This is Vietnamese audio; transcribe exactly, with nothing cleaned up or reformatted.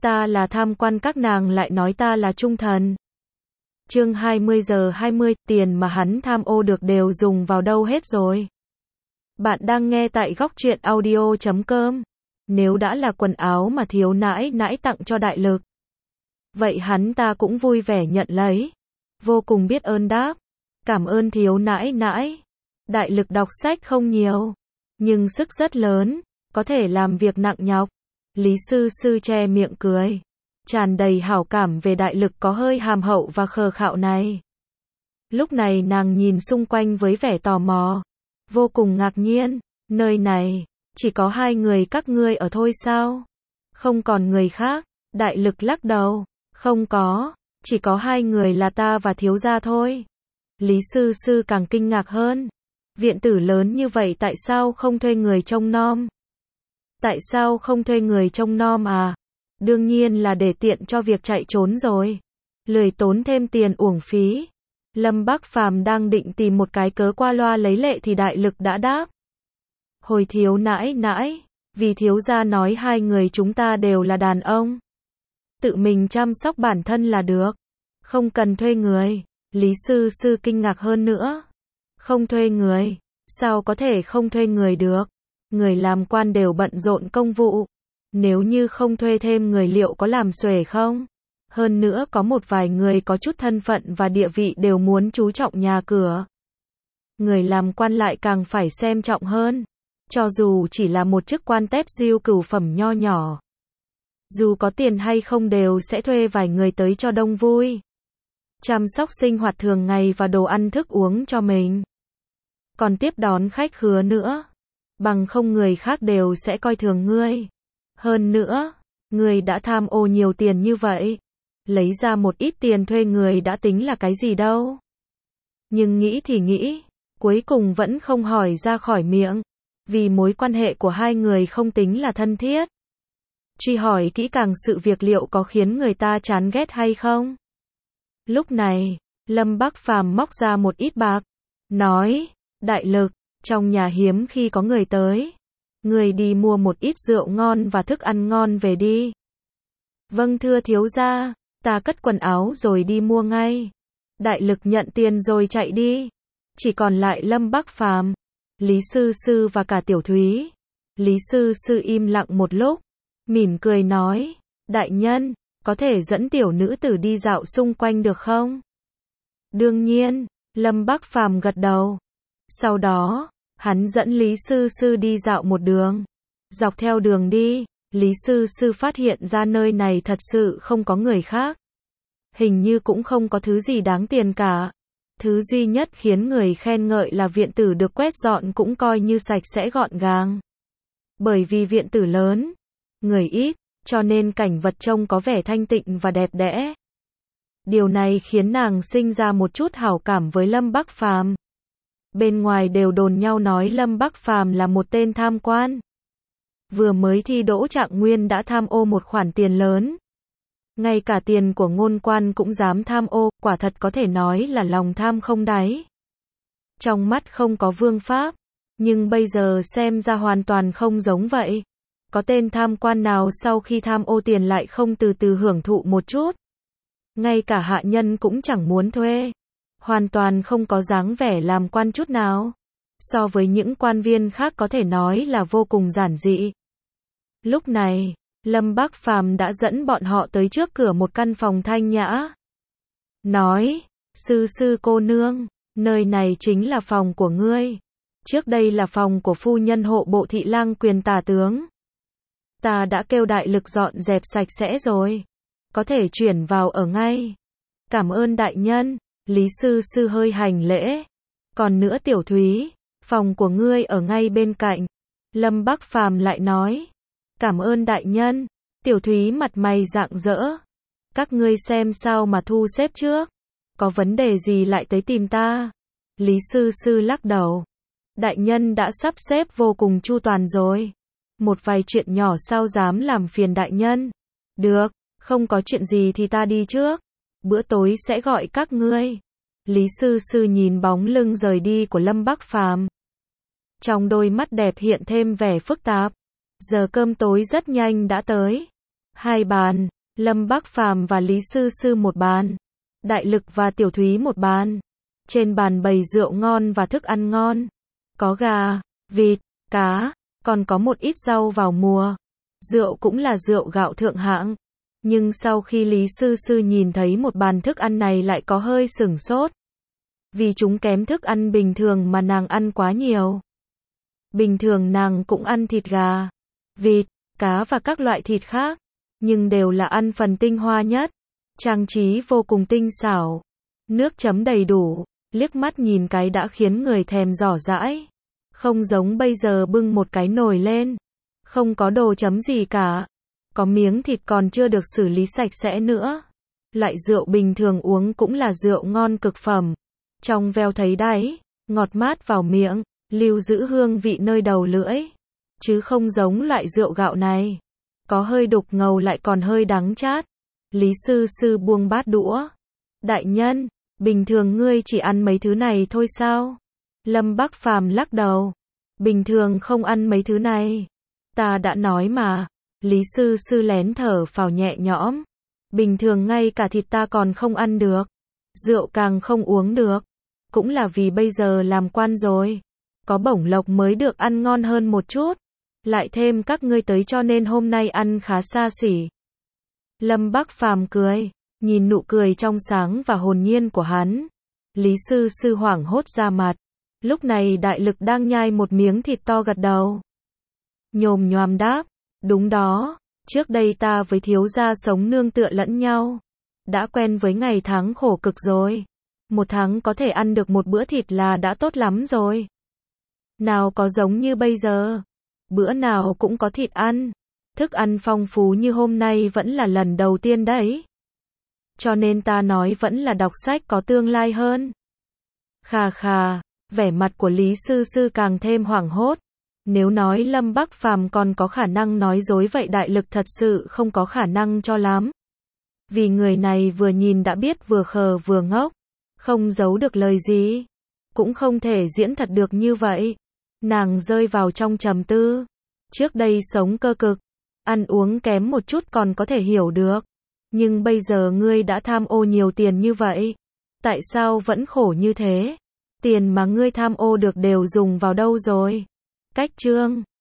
Ta là tham quan các nàng lại nói ta là trung thần. Chương hai mươi giờ hai mươi, tiền mà hắn tham ô được đều dùng vào đâu hết rồi. Bạn đang nghe tại góc truyện audio chấm com. Nếu đã là quần áo mà thiếu nãi nãi tặng cho đại lực, vậy hắn ta cũng vui vẻ nhận lấy. Vô cùng biết ơn đáp. Cảm ơn thiếu nãi nãi. Đại lực đọc sách không nhiều, nhưng sức rất lớn, có thể làm việc nặng nhọc. Lý sư sư che miệng cười, tràn đầy hảo cảm về đại lực có hơi hàm hậu và khờ khạo này. Lúc này nàng nhìn xung quanh với vẻ tò mò, vô cùng ngạc nhiên. Nơi này, chỉ có hai người các ngươi ở thôi sao? Không còn người khác? Đại lực lắc đầu, không có, chỉ có hai người là ta và thiếu gia thôi. Lý sư sư càng kinh ngạc hơn. Viện tử lớn như vậy tại sao không thuê người trông nom? Tại sao không thuê người trông nom à? Đương nhiên là để tiện cho việc chạy trốn rồi. Lười tốn thêm tiền uổng phí. Lâm Bắc Phàm đang định tìm một cái cớ qua loa lấy lệ thì đại lực đã đáp. Hồi thiếu nãi nãi, vì thiếu gia nói hai người chúng ta đều là đàn ông, tự mình chăm sóc bản thân là được, không cần thuê người. Lý sư sư kinh ngạc hơn nữa. Không thuê người? Sao có thể không thuê người được? Người làm quan đều bận rộn công vụ. Nếu như không thuê thêm người liệu có làm xuể không? Hơn nữa có một vài người có chút thân phận và địa vị đều muốn chú trọng nhà cửa. Người làm quan lại càng phải xem trọng hơn. Cho dù chỉ là một chức quan tép diêu cửu phẩm nho nhỏ, dù có tiền hay không đều sẽ thuê vài người tới cho đông vui, chăm sóc sinh hoạt thường ngày và đồ ăn thức uống cho mình, còn tiếp đón khách khứa nữa. Bằng không người khác đều sẽ coi thường ngươi. Hơn nữa, ngươi đã tham ô nhiều tiền như vậy, lấy ra một ít tiền thuê người đã tính là cái gì đâu. Nhưng nghĩ thì nghĩ, cuối cùng vẫn không hỏi ra khỏi miệng, vì mối quan hệ của hai người không tính là thân thiết. Truy hỏi kỹ càng sự việc liệu có khiến người ta chán ghét hay không. Lúc này, Lâm Bắc Phàm móc ra một ít bạc, nói, đại lực, trong nhà hiếm khi có người tới, người đi mua một ít rượu ngon và thức ăn ngon về đi. Vâng thưa thiếu gia, ta cất quần áo rồi đi mua ngay. Đại lực nhận tiền rồi chạy đi. Chỉ còn lại Lâm Bắc Phàm, Lý sư sư và cả Tiểu Thúy. Lý sư sư im lặng một lúc, mỉm cười nói, đại nhân, có thể dẫn tiểu nữ tử đi dạo xung quanh được không? Đương nhiên, Lâm Bắc Phàm gật đầu. Sau đó, hắn dẫn Lý sư sư đi dạo một đường. Dọc theo đường đi, Lý sư sư phát hiện ra nơi này thật sự không có người khác. Hình như cũng không có thứ gì đáng tiền cả. Thứ duy nhất khiến người khen ngợi là viện tử được quét dọn cũng coi như sạch sẽ gọn gàng. Bởi vì viện tử lớn, người ít, cho nên cảnh vật trông có vẻ thanh tịnh và đẹp đẽ. Điều này khiến nàng sinh ra một chút hảo cảm với Lâm Bắc Phàm. Bên ngoài đều đồn nhau nói Lâm Bắc Phàm là một tên tham quan. Vừa mới thi đỗ trạng nguyên đã tham ô một khoản tiền lớn. Ngay cả tiền của ngôn quan cũng dám tham ô, quả thật có thể nói là lòng tham không đáy. Trong mắt không có vương pháp, nhưng bây giờ xem ra hoàn toàn không giống vậy. Có tên tham quan nào sau khi tham ô tiền lại không từ từ hưởng thụ một chút. Ngay cả hạ nhân cũng chẳng muốn thuê. Hoàn toàn không có dáng vẻ làm quan chút nào. So với những quan viên khác có thể nói là vô cùng giản dị. Lúc này, Lâm Bắc Phàm đã dẫn bọn họ tới trước cửa một căn phòng thanh nhã. Nói, sư sư cô nương, nơi này chính là phòng của ngươi. Trước đây là phòng của phu nhân hộ bộ thị lang quyền tả tướng. Ta đã kêu đại lực dọn dẹp sạch sẽ rồi. Có thể chuyển vào ở ngay. Cảm ơn đại nhân. Lý sư sư hơi hành lễ. Còn nữa Tiểu Thúy, phòng của ngươi ở ngay bên cạnh. Lâm Bắc Phàm lại nói. Cảm ơn đại nhân. Tiểu Thúy mặt mày rạng rỡ. Các ngươi xem sao mà thu xếp trước. Có vấn đề gì lại tới tìm ta? Lý sư sư lắc đầu. Đại nhân đã sắp xếp vô cùng chu toàn rồi. Một vài chuyện nhỏ sao dám làm phiền đại nhân. Được, không có chuyện gì thì ta đi trước. Bữa tối sẽ gọi các ngươi. Lý sư sư nhìn bóng lưng rời đi của Lâm Bắc Phàm. Trong đôi mắt đẹp hiện thêm vẻ phức tạp. Giờ cơm tối rất nhanh đã tới. hai bàn, Lâm Bắc Phàm và Lý Sư Sư một bàn, Đại Lực và Tiểu Thúy một bàn. Trên bàn bày rượu ngon và thức ăn ngon. Có gà, vịt, cá, còn có một ít rau vào mùa. Rượu cũng là rượu gạo thượng hạng. Nhưng sau khi Lý Sư Sư nhìn thấy một bàn thức ăn này lại có hơi sửng sốt. Vì chúng kém thức ăn bình thường mà nàng ăn quá nhiều. Bình thường nàng cũng ăn thịt gà, vịt, cá và các loại thịt khác. Nhưng đều là ăn phần tinh hoa nhất. Trang trí vô cùng tinh xảo. Nước chấm đầy đủ. Liếc mắt nhìn cái đã khiến người thèm rỏ rãi. Không giống bây giờ bưng một cái nồi lên. Không có đồ chấm gì cả. Có miếng thịt còn chưa được xử lý sạch sẽ nữa. Loại rượu bình thường uống cũng là rượu ngon cực phẩm. Trong veo thấy đáy, ngọt mát vào miệng, lưu giữ hương vị nơi đầu lưỡi. Chứ không giống loại rượu gạo này. Có hơi đục ngầu lại còn hơi đắng chát. Lý Sư Sư buông bát đũa. Đại nhân, bình thường ngươi chỉ ăn mấy thứ này thôi sao? Lâm Bắc Phàm lắc đầu. Bình thường không ăn mấy thứ này. Ta đã nói mà. Lý Sư Sư lén thở phào nhẹ nhõm. Bình thường ngay cả thịt ta còn không ăn được. Rượu càng không uống được. Cũng là vì bây giờ làm quan rồi. Có bổng lộc mới được ăn ngon hơn một chút. Lại thêm các ngươi tới cho nên hôm nay ăn khá xa xỉ. Lâm Bắc Phàm cười. Nhìn nụ cười trong sáng và hồn nhiên của hắn. Lý Sư Sư hoảng hốt ra mặt. Lúc này Đại Lực đang nhai một miếng thịt to gật đầu. Nhồm nhoàm đáp. Đúng đó. Trước đây ta với thiếu gia sống nương tựa lẫn nhau. Đã quen với ngày tháng khổ cực rồi. Một tháng có thể ăn được một bữa thịt là đã tốt lắm rồi. Nào có giống như bây giờ. Bữa nào cũng có thịt ăn. Thức ăn phong phú như hôm nay vẫn là lần đầu tiên đấy. Cho nên ta nói vẫn là đọc sách có tương lai hơn. Khà khà, vẻ mặt của Lý Sư Sư càng thêm hoảng hốt. Nếu nói Lâm Bắc Phàm còn có khả năng nói dối vậy Đại Lực thật sự không có khả năng cho lắm. Vì người này vừa nhìn đã biết vừa khờ vừa ngốc. Không giấu được lời gì. Cũng không thể diễn thật được như vậy. Nàng rơi vào trong trầm tư. Trước đây sống cơ cực. Ăn uống kém một chút còn có thể hiểu được. Nhưng bây giờ ngươi đã tham ô nhiều tiền như vậy. Tại sao vẫn khổ như thế? Tiền mà ngươi tham ô được đều dùng vào đâu rồi? Cách chương